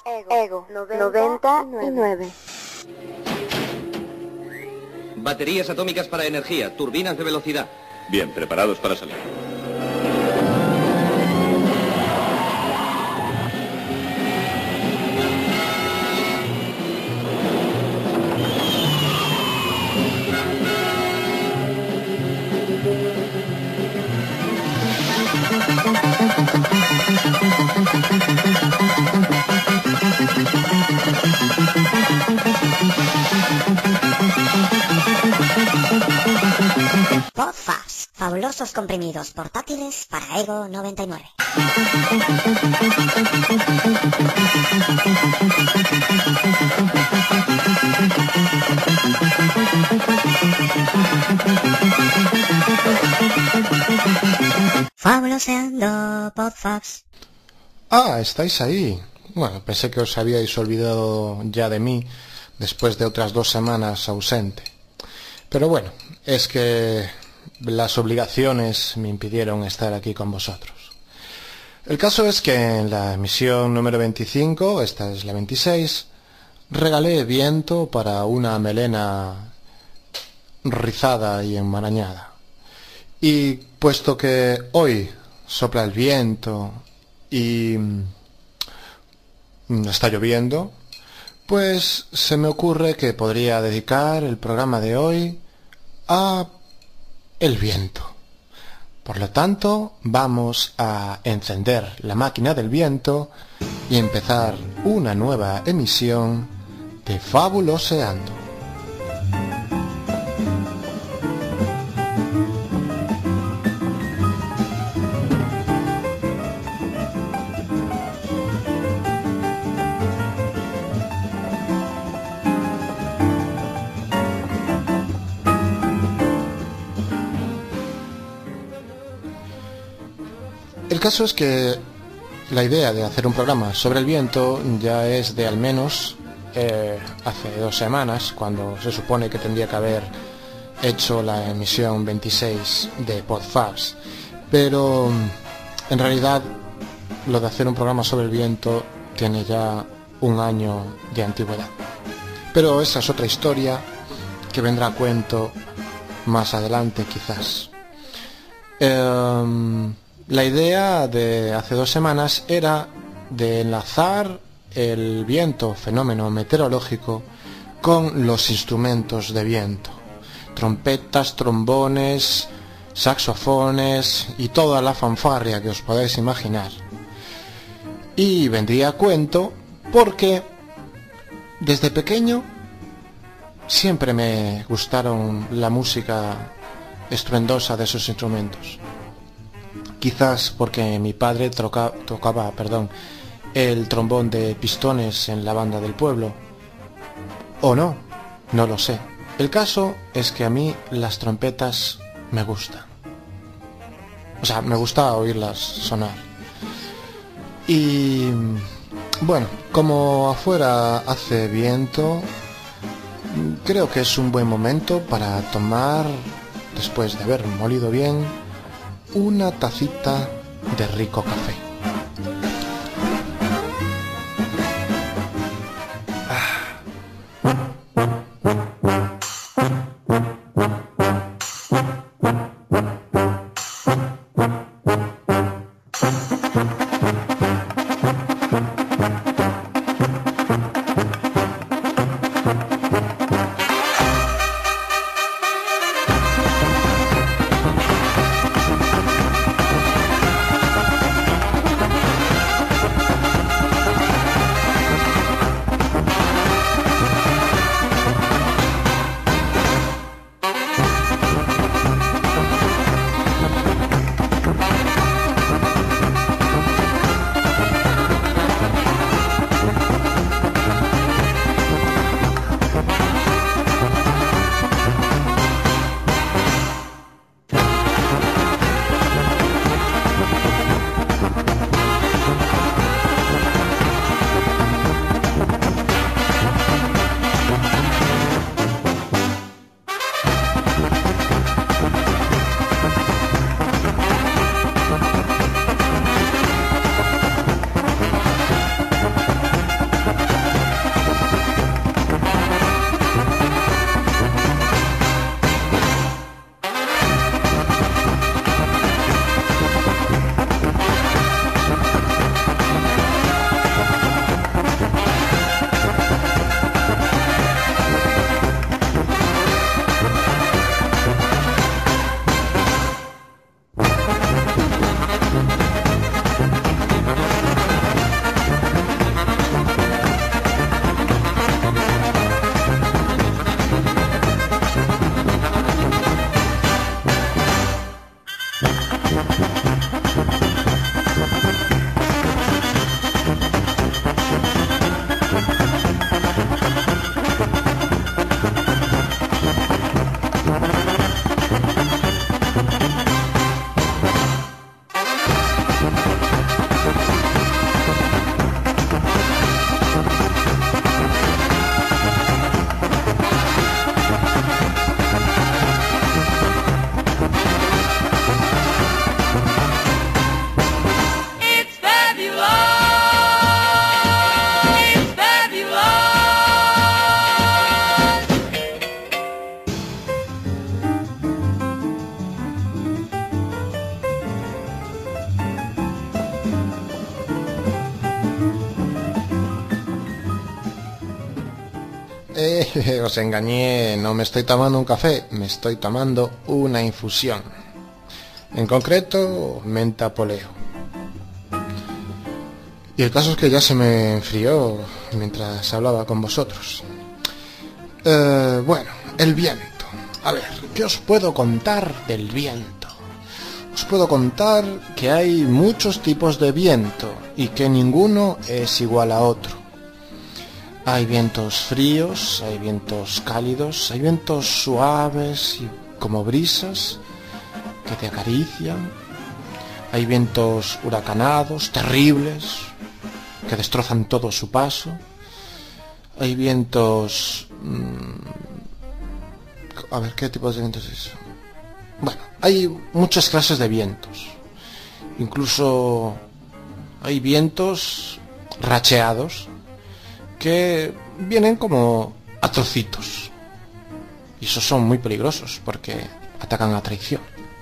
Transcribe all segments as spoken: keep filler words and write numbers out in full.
Ego noventa y nueve. Baterías atómicas para energía, turbinas de velocidad. Bien, preparados para salir. Podfabs, fabulosos comprimidos portátiles para Ego noventa y nueve. Fabuloseando Podfabs. Ah, estáis ahí. Bueno, pensé que os habíais olvidado ya de mí después de otras dos semanas ausente. Pero bueno, es que las obligaciones me impidieron estar aquí con vosotros. El caso es que en la emisión número veinticinco, esta es la veintiséis, regalé viento para una melena rizada y enmarañada. Y puesto que hoy sopla el viento y está lloviendo, pues se me ocurre que podría dedicar el programa de hoy a el viento. Por lo tanto, vamos a encender la máquina del viento y empezar una nueva emisión de Fabuloseando. El caso es que la idea de hacer un programa sobre el viento ya es de al menos eh, hace dos semanas, cuando se supone que tendría que haber hecho la emisión veintiséis de Podfabs. Pero en realidad lo de hacer un programa sobre el viento tiene ya un año de antigüedad. Pero esa es otra historia que vendrá a cuento más adelante quizás. Eh, La idea de hace dos semanas era de enlazar el viento, fenómeno meteorológico, con los instrumentos de viento. Trompetas, trombones, saxofones y toda la fanfarria que os podáis imaginar. Y vendría a cuento porque desde pequeño siempre me gustaron la música estruendosa de esos instrumentos. Quizás porque mi padre troca, tocaba perdón, el trombón de pistones en la banda del pueblo. O no, no lo sé. El caso es que a mí las trompetas me gustan. O sea, me gusta oírlas sonar. Y bueno, como afuera hace viento, creo que es un buen momento para tomar, después de haber molido bien, una tacita de rico café. Eh, os engañé, no me estoy tomando un café, me estoy tomando una infusión. En concreto, menta poleo. Y el caso es que ya se me enfrió mientras hablaba con vosotros. Eh, bueno, el viento. A ver, ¿qué os puedo contar del viento? Os puedo contar que hay muchos tipos de viento y que ninguno es igual a otro. Hay vientos fríos, hay vientos cálidos, hay vientos suaves y como brisas que te acarician. Hay vientos huracanados, terribles, que destrozan todo su paso. Hay vientos... Mmm, a ver, ¿qué tipo de vientos es eso? Bueno, hay muchas clases de vientos. Incluso hay vientos racheados que vienen como a trocitos. Y esos son muy peligrosos porque atacan a traición.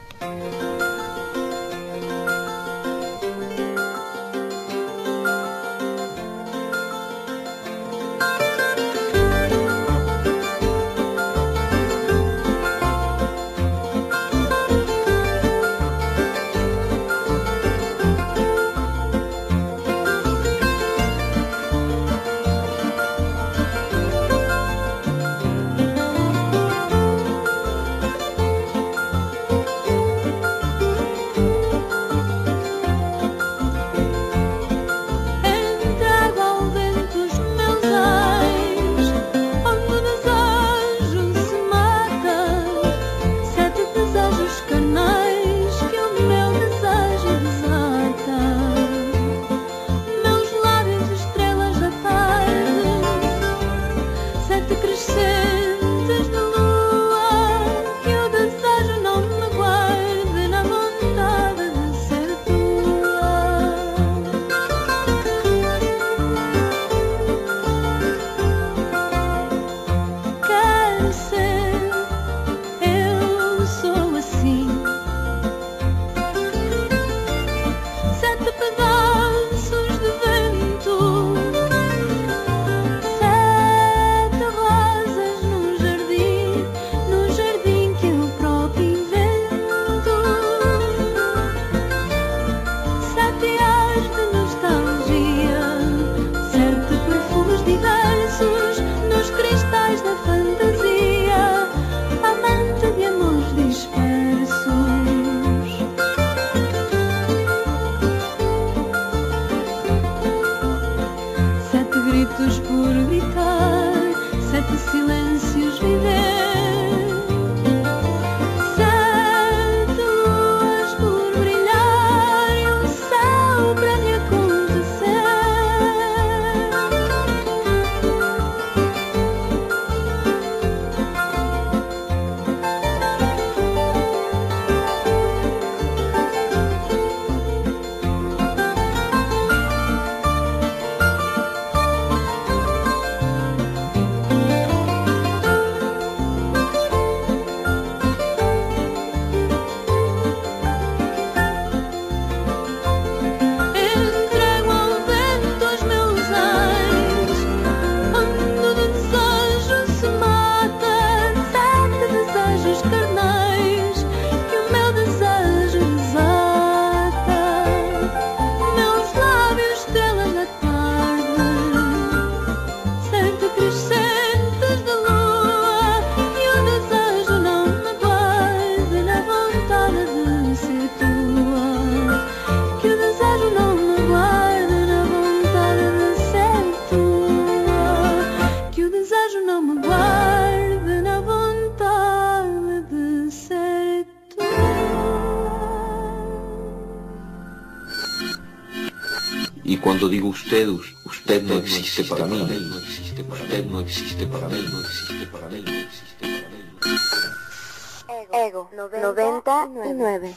Y cuando digo usted, usted no existe para mí. Usted no existe para mí. No existe para mí. No existe para mí. Ego noventa y nueve.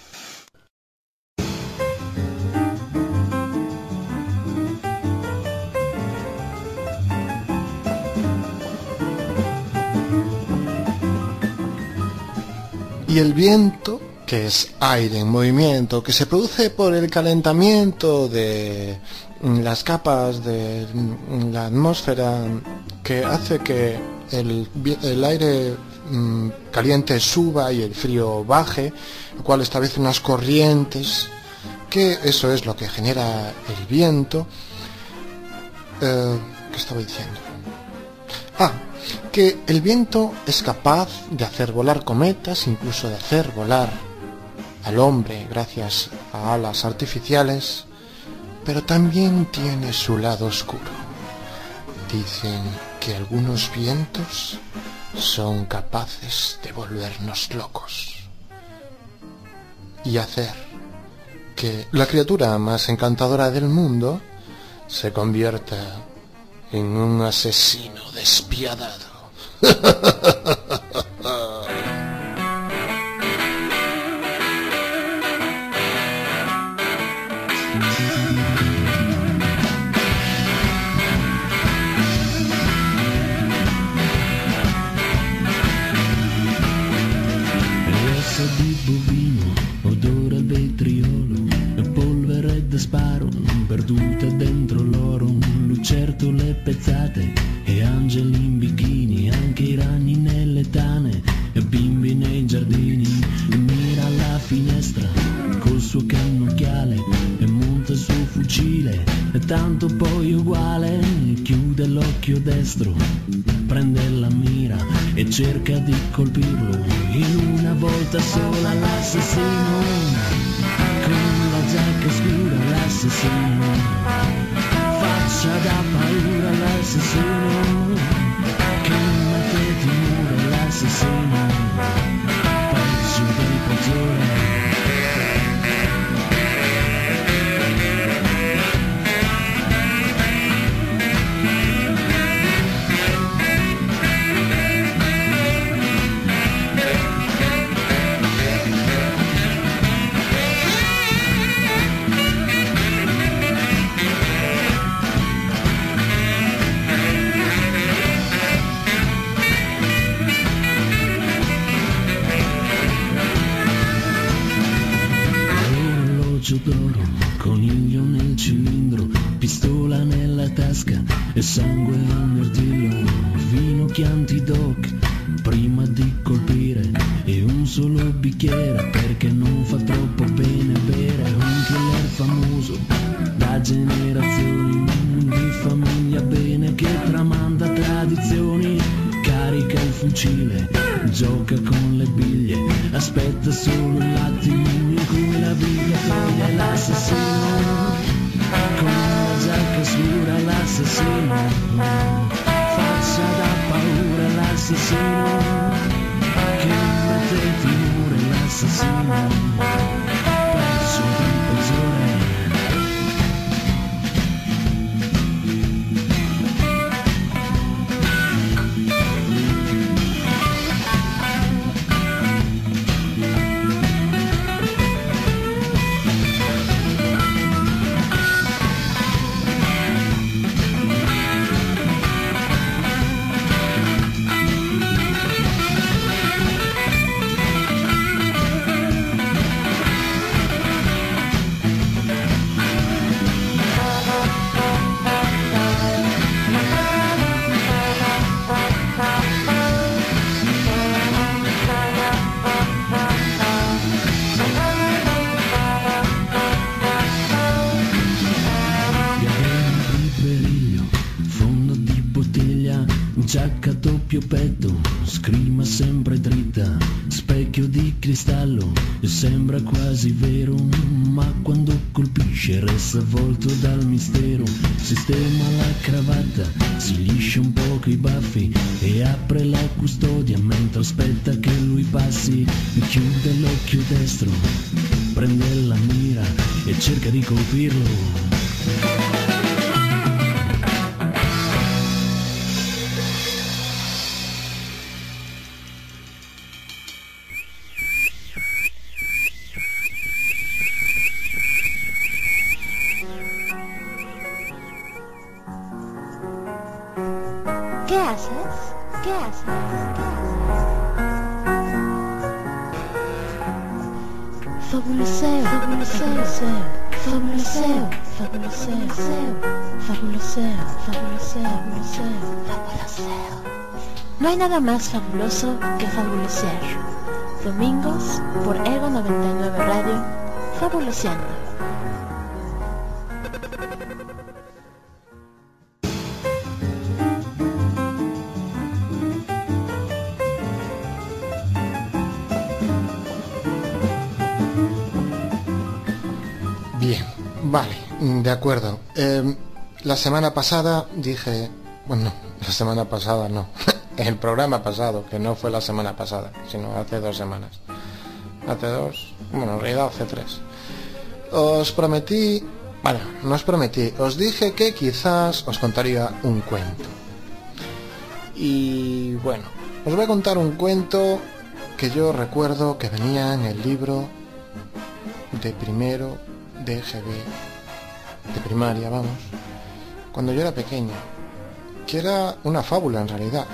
Y el viento que es aire en movimiento, que se produce por el calentamiento de las capas de la atmósfera, que hace que el, el aire mmm, caliente suba y el frío baje, lo cual establece unas corrientes, que eso es lo que genera el viento. Eh, ¿Qué estaba diciendo? Ah, que el viento es capaz de hacer volar cometas, incluso de hacer volar al hombre gracias a alas artificiales, pero también tiene su lado oscuro. Dicen que algunos vientos son capaces de volvernos locos y hacer que la criatura más encantadora del mundo se convierta en un asesino despiadado. Di bovino, odore al vetriolo, polvere da sparo, perdute dentro l'oro, lucertole pezzate e angeli in bikini, anche i ragni nelle tane e bimbi nei giardini. Mira alla finestra col suo cannocchiale e monta il suo fucile, e tanto poi uguale, chiude l'occhio destro, prende la mira e cerca di colpirlo. In una volta sola l'assassino, con la giacca scura l'assassino, faccia da paura l'assassino, che mette timore l'assassino, peggio del peggiore. D'oro, coniglio nel cilindro, pistola nella tasca e sangue al mirtillo, vino Chianti Doc prima di colpire e un solo bicchiere perché non fa troppo bene bere. Un killer famoso da generazioni, di famiglia bene che tramanda tradizioni, carica il fucile, gioca con le biglie, aspetta solo un attimo in cui la biglia toglie l'assassino, con la giacca scura l'assassino, faccia da paura l'assassino, che mette timore l'assassino, peggio del peggiore. Giacca doppio petto, scrima sempre dritta, specchio di cristallo, sembra quasi vero, ma quando colpisce resta avvolto dal mistero. Sistema la cravatta, si liscia un poco i baffi e apre la custodia mentre aspetta che lui passi. Chiude l'occhio destro, prende la mira e cerca di colpirlo. ¿Qué haces? ¿Qué haces? ¿Qué haces? Fabuloseo, fabuloseo, fabuloseo, fabuloseo, fabuloseo, fabuloseo, fabuloseo. No hay nada más fabuloso que fabulosear. Domingos por Ego noventa y nueve Radio, fabuloseando. Bien, vale, de acuerdo. Eh, la semana pasada dije... Bueno, la semana pasada no. El programa pasado, que no fue la semana pasada, sino hace dos semanas. Hace dos... Bueno, en realidad hace tres. Os prometí... Bueno, no os prometí. Os dije que quizás os contaría un cuento. Y bueno, os voy a contar un cuento que yo recuerdo que venía en el libro de primero de E G B, de primaria, vamos, cuando yo era pequeño, que era una fábula en realidad,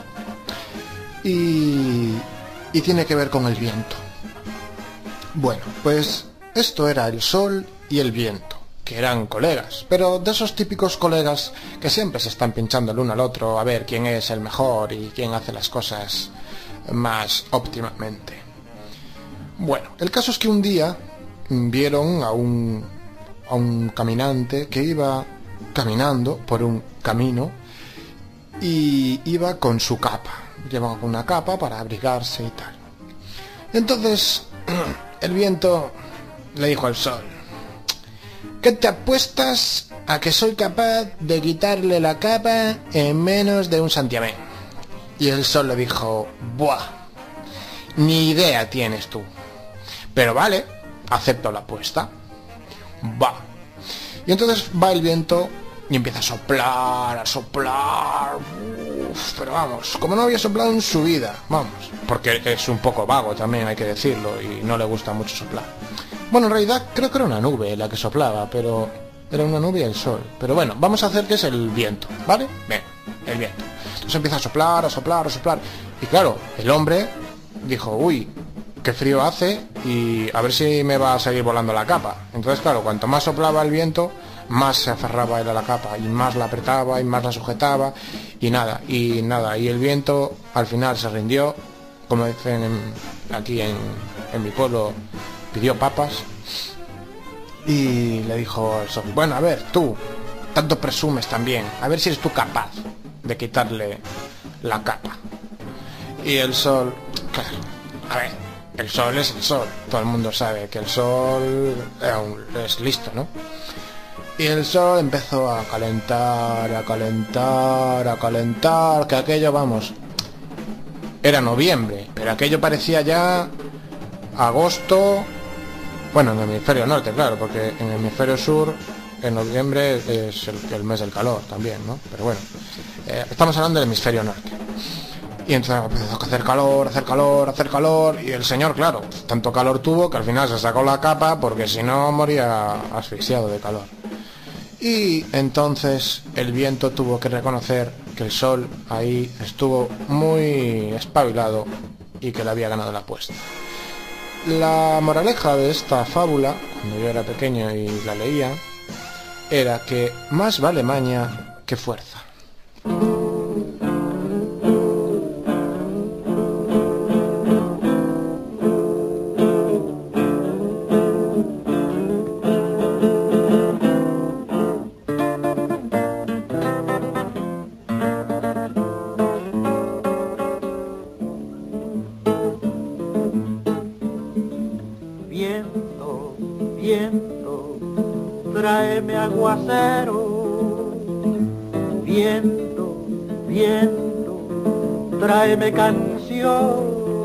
y, y tiene que ver con el viento. Bueno, pues esto era el sol y el viento, que eran colegas, pero de esos típicos colegas que siempre se están pinchando el uno al otro a ver quién es el mejor y quién hace las cosas más óptimamente. Bueno, el caso es que un día vieron a un, a un caminante que iba caminando por un camino y iba con su capa, llevaba una capa para abrigarse y tal. Entonces el viento le dijo al sol: ¿qué te apuestas a que soy capaz de quitarle la capa en menos de un santiamén? Y el sol le dijo: buah, ni idea tienes tú, pero vale, acepto la apuesta. Va. Y entonces va el viento y empieza a soplar, a soplar. Uf, pero vamos, como no había soplado en su vida, vamos, porque es un poco vago también, hay que decirlo, y no le gusta mucho soplar. Bueno, en realidad creo que era una nube la que soplaba, pero era una nube y el sol. Pero bueno, vamos a hacer que es el viento, ¿vale? Ven, el viento. Entonces empieza a soplar, a soplar, a soplar. Y claro, el hombre dijo: uy, qué frío hace y a ver si me va a seguir volando la capa. Entonces claro, cuanto más soplaba el viento, más se aferraba él a la capa y más la apretaba y más la sujetaba y nada, y nada, y el viento al final se rindió, como dicen en, aquí en, en mi pueblo, pidió papas y le dijo al sol: bueno, a ver, tú, tanto presumes también, a ver si eres tú capaz de quitarle la capa. Y el sol, claro, a ver, el sol es el sol, todo el mundo sabe que el sol es listo, ¿no? Y el sol empezó a calentar, a calentar, a calentar, que aquello, vamos, era noviembre, pero aquello parecía ya agosto, bueno, en el hemisferio norte, claro, porque en el hemisferio sur, en noviembre es el, el mes del calor también, ¿no? Pero bueno, eh, estamos hablando del hemisferio norte. Y entonces empezó a hacer calor, hacer calor, hacer calor, y el señor, claro, tanto calor tuvo que al final se sacó la capa porque si no moría asfixiado de calor. Y entonces el viento tuvo que reconocer que el sol ahí estuvo muy espabilado y que le había ganado la apuesta. La moraleja de esta fábula, cuando yo era pequeño y la leía, era que más vale maña que fuerza. Viento, viento, tráeme aguacero. Viento, viento, tráeme canción.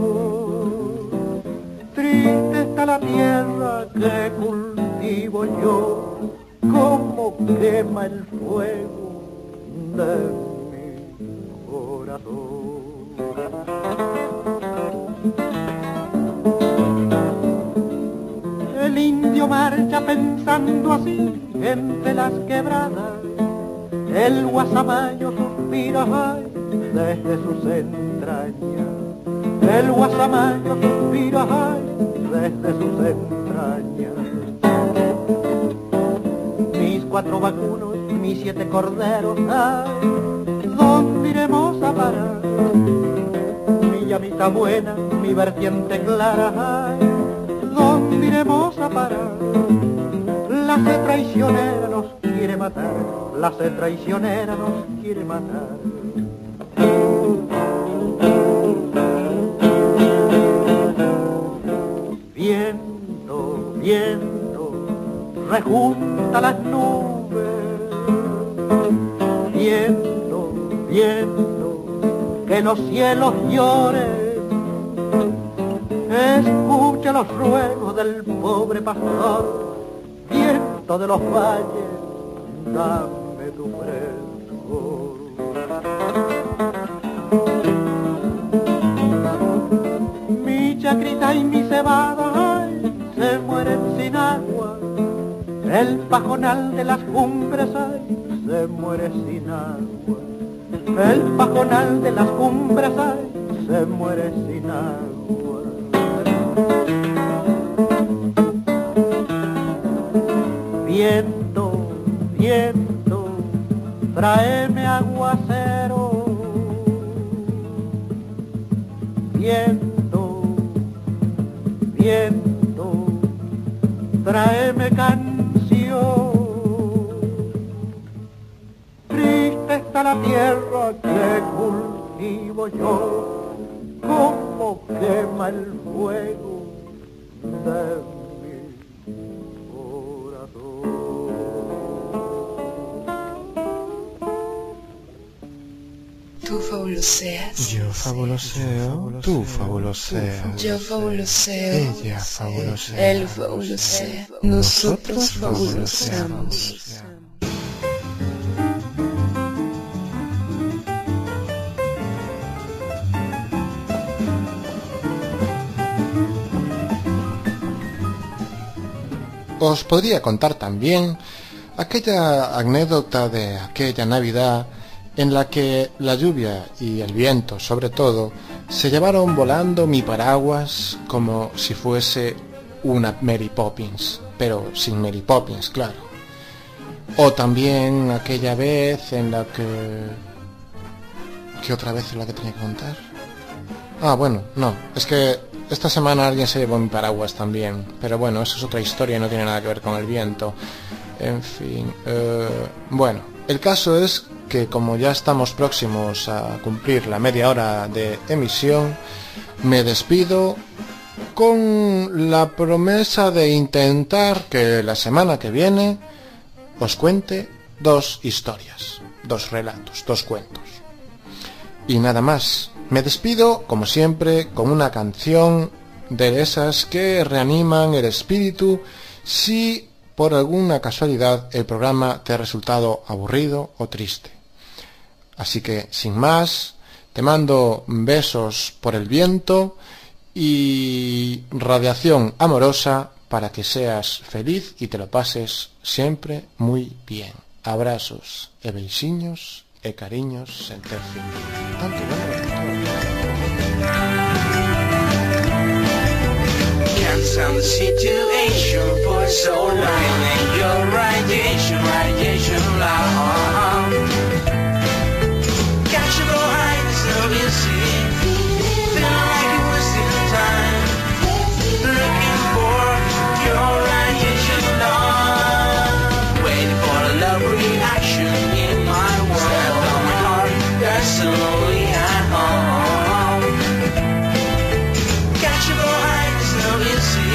Triste está la tierra que cultivo yo, como quema el fuego de mi corazón. El indio marcha pensando así entre las quebradas, el guasamayo suspira ay, desde sus entrañas, el guasamayo suspira ay, desde sus entrañas. cuatro vacunos, mis siete corderos, ay, ¿dónde iremos a parar? Mi llamita buena, mi vertiente clara, ay, ¿dónde iremos a parar? La sed traicionera nos quiere matar, la sed traicionera nos quiere matar. Viento, viento, rejunta las nubes. Viento, viento, que los cielos lloren. Escucha los ruegos del pobre pastor. Viento de los valles, dame tu frescor. Mi chacrita y mi cebada, ay, se mueren sin agua. El pajonal de las cumbres, ay, se muere sin agua. El pajonal de las cumbres, ay, se muere sin agua. Viento, viento, tráeme aguacero. Viento, viento, tráeme canción. Triste está la tierra que cultivo yo, como quema el fuego de Tu fabuloseo. Yo fabuloseo, tú fabuloseo. Yo fabuloseo. Ella fabulosea. Él fabulosea. Nosotros fabuloseamos. Os podría contar también aquella anécdota de aquella Navidad en la que la lluvia y el viento, sobre todo, se llevaron volando mi paraguas como si fuese una Mary Poppins, pero sin Mary Poppins, claro. O también aquella vez en la que... ¿Qué otra vez es la que tenía que contar? Ah, bueno, no, es que esta semana alguien se llevó mi paraguas también, pero bueno, eso es otra historia y no tiene nada que ver con el viento. En fin, eh, bueno, el caso es que como ya estamos próximos a cumplir la media hora de emisión, me despido con la promesa de intentar que la semana que viene os cuente dos historias, dos relatos, dos cuentos. Y nada más, me despido como siempre con una canción de esas que reaniman el espíritu si por alguna casualidad el programa te ha resultado aburrido o triste. Así que, sin más, te mando besos por el viento y radiación amorosa para que seas feliz y te lo pases siempre muy bien. Abrazos e beijinhos e cariños sen ter fin. Tanto Some situation for so long, and your radiation, radiation long. Catch your behind so you see, feel like you wasted time, looking for your radiation long. Waiting for a love reaction in my world. Step on my heart, that's slowly at home. Catch your behind so you see.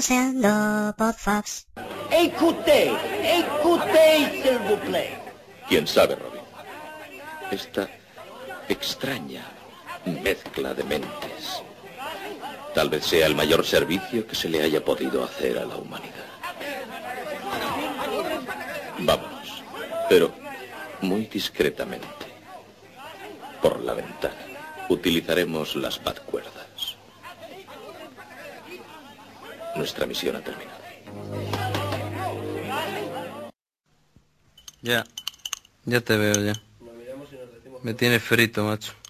Fabuloseando Podfabs. Écoutez, écoutez, s'il vous plaît. ¿Quién sabe, Robin? Esta extraña mezcla de mentes tal vez sea el mayor servicio que se le haya podido hacer a la humanidad. Vámonos, pero muy discretamente. Por la ventana. Utilizaremos las batcuerdas. Nuestra misión ha terminado. Ya. Ya te veo ya. Me tiene frito, macho.